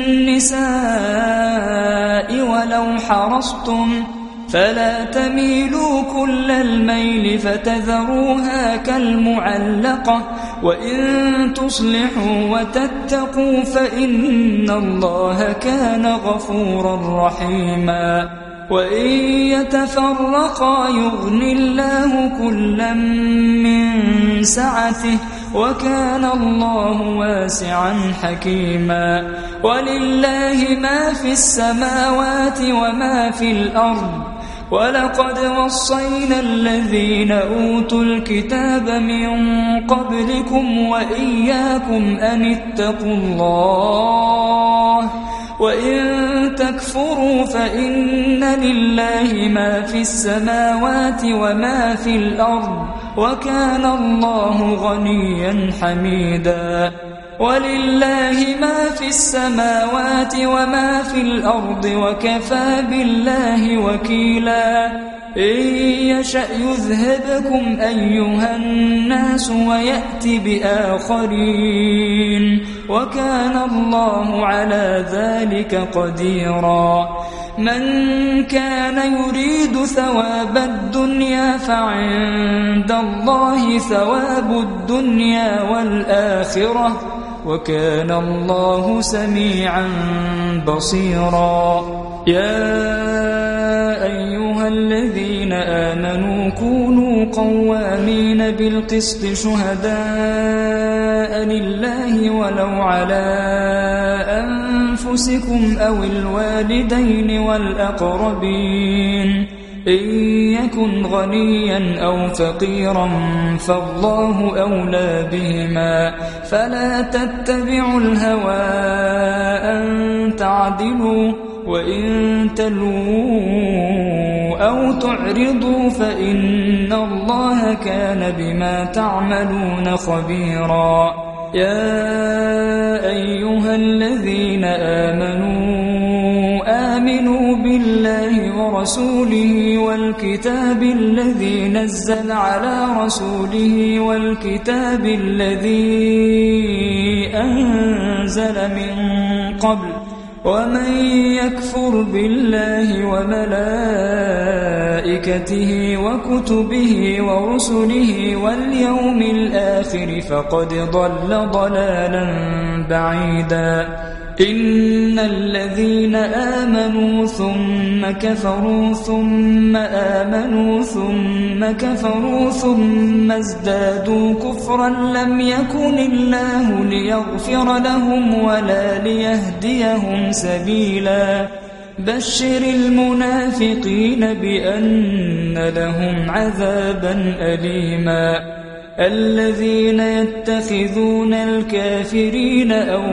[SPEAKER 1] النساء ولو حرصتم فلا تميلوا كل الميل فتذروها كالمعلقة وإن تصلحوا وتتقوا فإن الله كان غفورا رحيما وإن يتفرقا يغن الله كلا من سعته وكان الله واسعا حكيما ولله ما في السماوات وما في الأرض ولقد وصينا الذين أوتوا الكتاب من قبلكم وإياكم أن اتقوا الله وإن تكفروا فإن لله ما في السماوات وما في الأرض وكان الله غنيا حميدا ولله ما في السماوات وما في الأرض وكفى بالله وكيلا إن يشأ يذهبكم أيها الناس ويأتي بآخرين وكان الله على ذلك قديرا من كان يريد ثواب الدنيا فعند الله ثواب الدنيا والآخرة وكان الله سميعا بصيرا يا أيها الذين آمنوا كونوا قوامين بالقسط شهداء لله ولو على أنفسكم أو الوالدين والأقربين إن يكن غنيا أو فقيرا فالله أولى بهما فلا تتبعوا الهوى أن تعدلوا وإن تلووا أو تعرضوا فإن الله كان بما تعملون خبيرا يا أيها الذين آمنوا آمنوا بالله ورسوله والكتاب الذي نزل على رسوله والكتاب الذي أنزل من قبل ومن يكفر بالله وملائكته وكتبه ورسله واليوم الآخر فقد ضل ضلالا بعيدا إن الذين آمنوا ثم كفروا ثم آمنوا ثم كفروا ثم ازدادوا كفرا لم يكن الله ليغفر لهم ولا ليهديهم سبيلا بشر المنافقين بأن لهم عذابا أليما الذين يتخذون الكافرين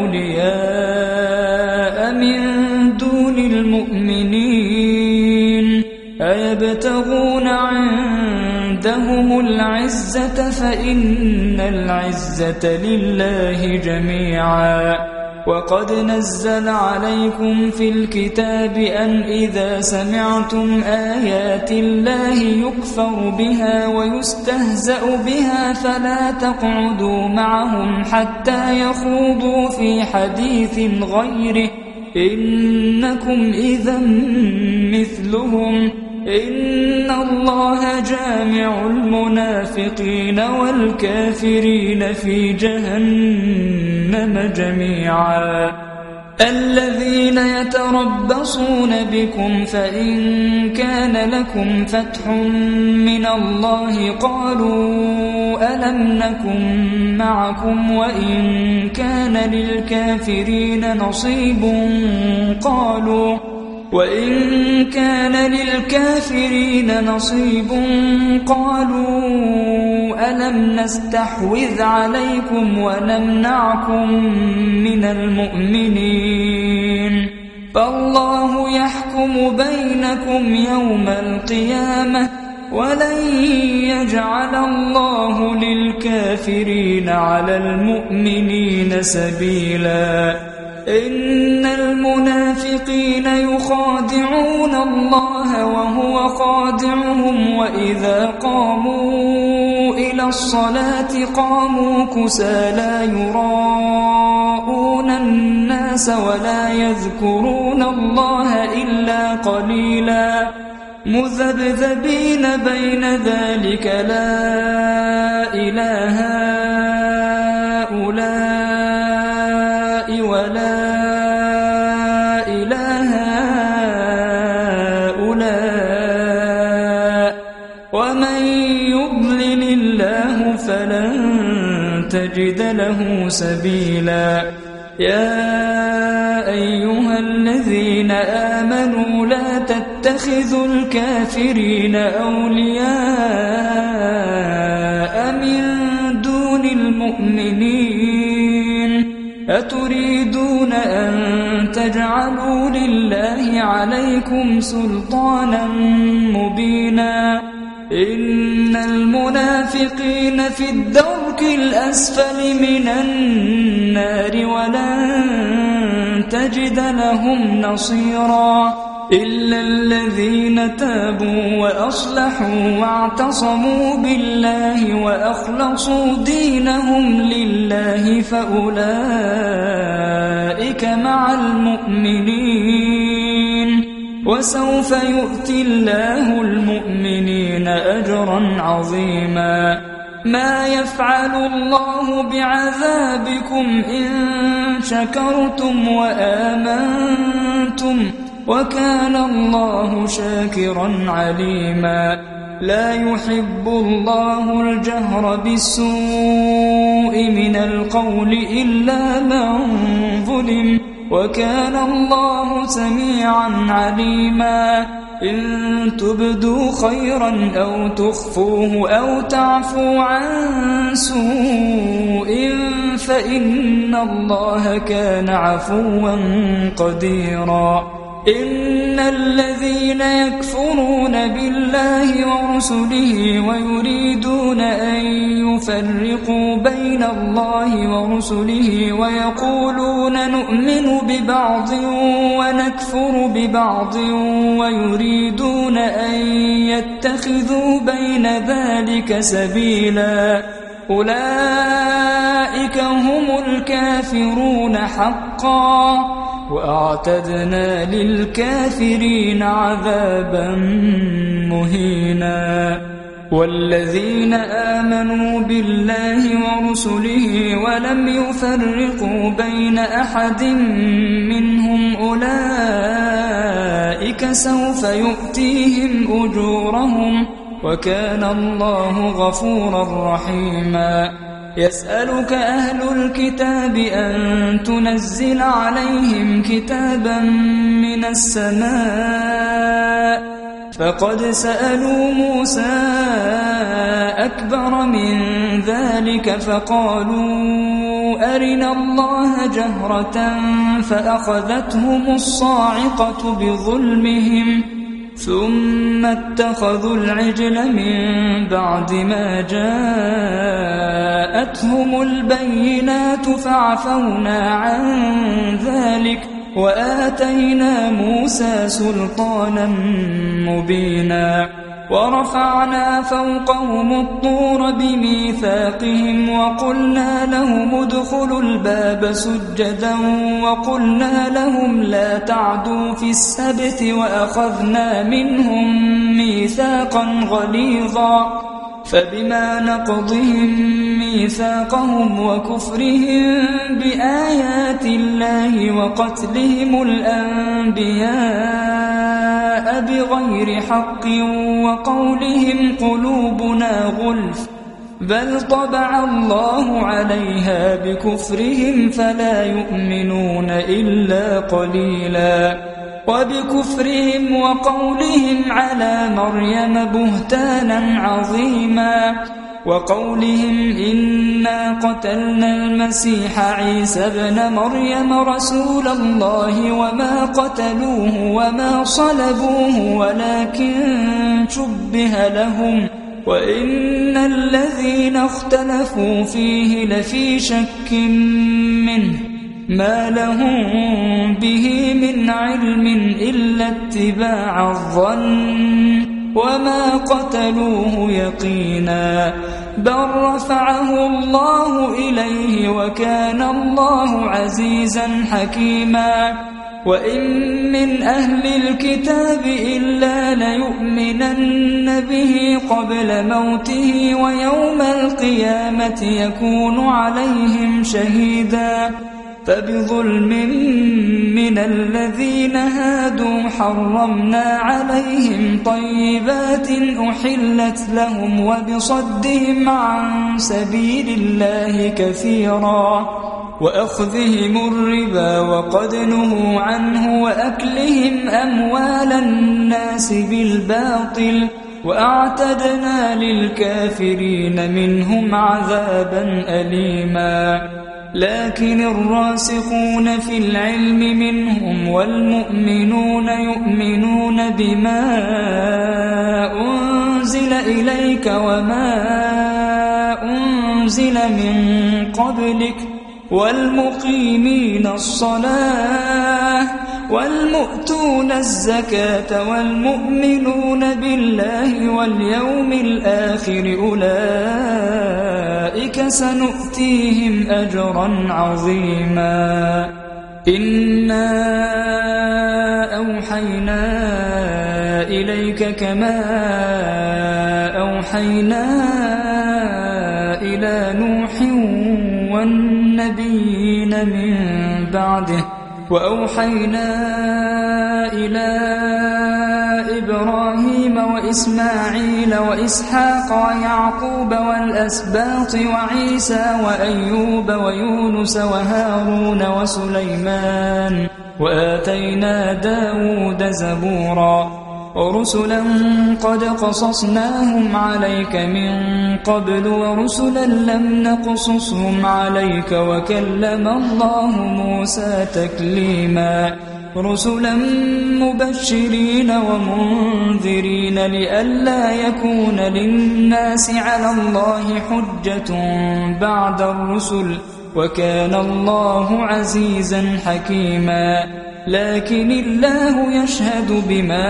[SPEAKER 1] أولياء من دون المؤمنين أيبتغون عندهم العزة فإن العزة لله جميعا وقد نزل عليكم في الكتاب أن إذا سمعتم آيات الله يكفر بها ويستهزأ بها فلا تقعدوا معهم حتى يخوضوا في حديث غيره إنكم إذا مثلهم إن الله جامع المنافقين والكافرين في جهنم جميعا الذين يتربصون بكم فإن كان لكم فتح من الله قالوا ألم نكن معكم وإن كان للكافرين نصيب قالوا وإن كان للكافرين نصيب قالوا ألم نستحوذ عليكم ونمنعكم من المؤمنين فالله يحكم بينكم يوم القيامة ولن يجعل الله للكافرين على المؤمنين سبيلا إن المنافقين يخادعون الله وهو خادعهم وإذا قاموا إلى الصلاة قاموا كسالى يراءون الناس ولا يذكرون الله إلا قليلا مذبذبين بين ذلك لا إله هؤلاء ولا إله هؤلاء ومن يضلل الله فلن تجد له سبيلا يا أيها الذين آمنوا لا تتخذوا الكافرين أولياء من دون المؤمنين أتريدون أن تجعلوا لله عليكم سلطانا مبينا إن المنافقين في الدرك الأسفل من النار ولن تجد لهم نصيرا إلا الذين تابوا وأصلحوا واعتصموا بالله وأخلصوا دينهم لله فأولئك مع المؤمنين وسوف يؤتي الله المؤمنين أجرا عظيما ما يفعل الله بعذابكم إن شكرتم وآمنتم وكان الله شاكرا عليما لا يحب الله الجهر بالسوء من القول إلا من ظلم وكان الله سميعا عليما إن تبدوا خيرا أو تخفوه أو تعفوا عن سوء فإن الله كان عفوا قديرا إن الذين يكفرون بالله ورسله ويريدون أن يفرقوا بين الله ورسله ويقولون نؤمن ببعض ونكفر ببعض ويريدون أن يتخذوا بين ذلك سبيلا أولئك هم الكافرون حقا وأعتدنا للكافرين عذابا مهينا والذين آمنوا بالله ورسله ولم يفرقوا بين أحد منهم أولئك سوف يؤتيهم أجورهم وكان الله غفورا رحيما يسألك أهل الكتاب أن تنزل عليهم كتابا من السماء فقد سألوا موسى أكبر من ذلك فقالوا أرنا الله جهرة فأخذتهم الصاعقة بظلمهم ثم اتخذوا العجل من بعد ما جاءتهم البينات فعفونا عن ذلك وآتينا موسى سلطانا مبينا ورفعنا فوقهم الطور بميثاقهم وقلنا لهم ادخلوا الباب سجدا وقلنا لهم لا تعدوا في السبت وأخذنا منهم ميثاقا غليظا فبما نقضهم ميثاقهم وكفرهم بآيات الله وقتلهم الأنبياء بغير حق وقولهم قلوبنا غلف بل طبع الله عليها بكفرهم فلا يؤمنون إلا قليلا وبكفرهم وقولهم على مريم بهتانا عظيما وقولهم إنا قتلنا المسيح عيسى ابن مريم رسول الله وما قتلوه وما صلبوه ولكن شبه لهم وإن الذين اختلفوا فيه لفي شك منه ما لهم به من علم إلا اتباع الظن وما قتلوه يقينا بل رفعه الله إليه وكان الله عزيزا حكيما وإن من أهل الكتاب إلا ليؤمنن به قبل موته ويوم القيامة يكون عليهم شهيدا فبظلم من الذين هادوا حرمنا عليهم طيبات أحلت لهم وبصدهم عن سبيل الله كثيرا وأخذهم الربا وقد نهوا عنه وأكلهم أموال الناس بالباطل وأعتدنا للكافرين منهم عذابا أليما لكن الراسخون في العلم منهم والمؤمنون يؤمنون بما أنزل إليك وما أنزل من قبلك والمقيمين الصلاة والمؤتون الزكاة والمؤمنون بالله واليوم الآخر أولئك سنؤتيهم أجرا عظيما إنا أوحينا إليك كما أوحينا إلى نوح والنبيين من بعده وأوحينا إلى إبراهيم وإسماعيل وإسحاق ويعقوب والأسباط وعيسى وأيوب ويونس وهارون وسليمان وآتينا داود زبورا ورسلا قد قصصناهم عليك من قبل ورسلا لم نقصصهم عليك وكلم الله موسى تكليما رسلا مبشرين ومنذرين لئلا يكون للناس على الله حجة بعد الرسل وكان الله عزيزا حكيما لكن الله يشهد بما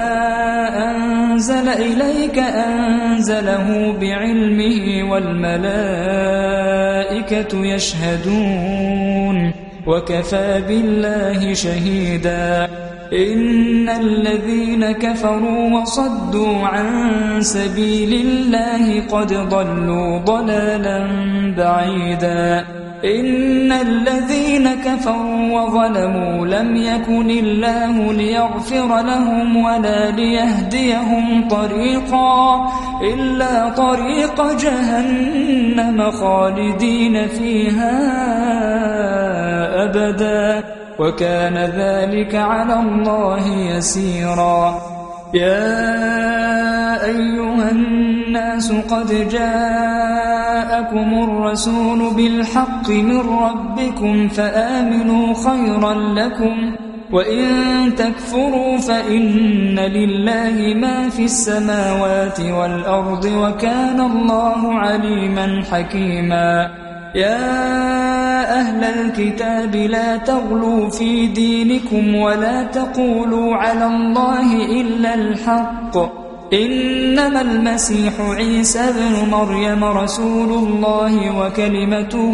[SPEAKER 1] أنزل إليك أنزله بعلمه والملائكة يشهدون وكفى بالله شهيدا إن الذين كفروا وصدوا عن سبيل الله قد ضلوا ضلالا بعيدا إن الذين كفروا وظلموا لم يكن الله ليغفر لهم ولا ليهديهم طريقا إلا طريق جهنم خالدين فيها أبدا وكان ذلك على الله يسيرا يا أيها الناس قد جاءكم الرسول بالحق من ربكم فآمنوا خيرا لكم وإن تكفروا فإن لله ما في السماوات والأرض وكان الله عليما حكيما يا أهل الكتاب لا تغلوا في دينكم ولا تقولوا على الله إلا الحق إنما المسيح عيسى بن مريم رسول الله وكلمته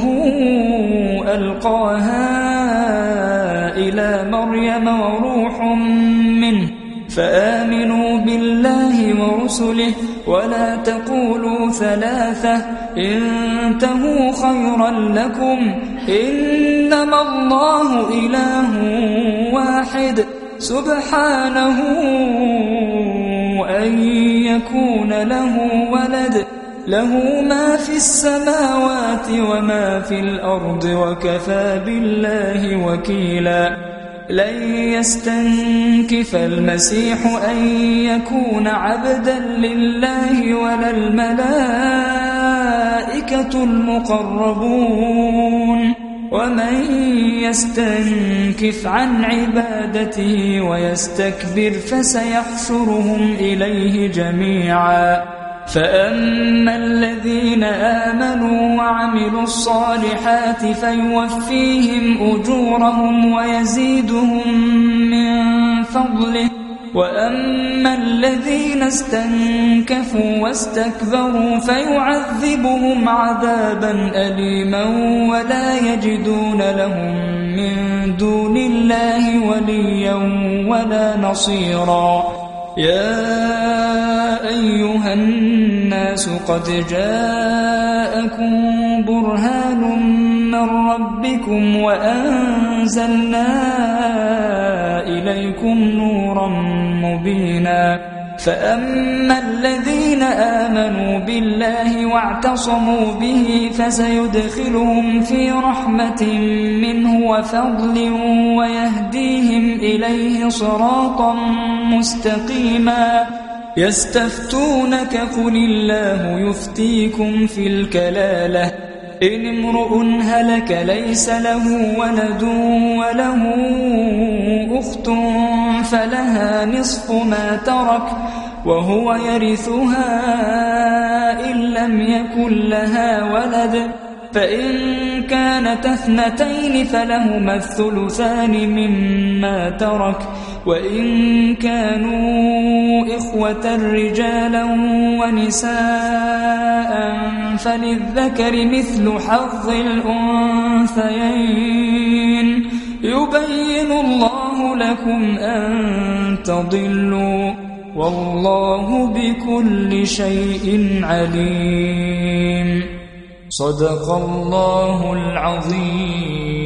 [SPEAKER 1] ألقاها إلى مريم وروح منه فآمنوا بالله ورسله ولا تقولوا ثلاثة انتهوا خيرا لكم إنما الله إله واحد سبحانه أن يكون له ولد له ما في السماوات وما في الأرض وكفى بالله وكيلا لن يستنكف المسيح أن يكون عبدا لله ولا الملائكة المقربون ومن يستنكف عن عبادته ويستكبر فسيحشرهم إليه جميعا فأما الذين آمنوا وعملوا الصالحات فيوفيهم أجورهم ويزيدهم من فضله وأما الذين استنكفوا واستكبروا فيعذبهم عذابا أليما ولا يجدون لهم من دون الله وليا ولا نصيرا يا أيها الناس قد جاءكم برهان من ربكم وأنزلنا إليكم نورا مبينا فأما الذين آمنوا بالله واعتصموا به فسيدخلهم في رحمة منه وفضل ويهديهم إليه صراطا مستقيما يستفتونك قل الله يفتيكم في الكلالة إن امرؤ هلك ليس له ولد وله أخت فلها نصف ما ترك وهو يرثها إن لم يكن لها ولد فإن كانت اثنتين فلهما الثلثان مما ترك وإن كانوا إخوة رجالا ونساء فللذكر مثل حظ الأنثيين يبين الله لكم أن تضلوا والله بكل شيء عليم صدق الله العظيم.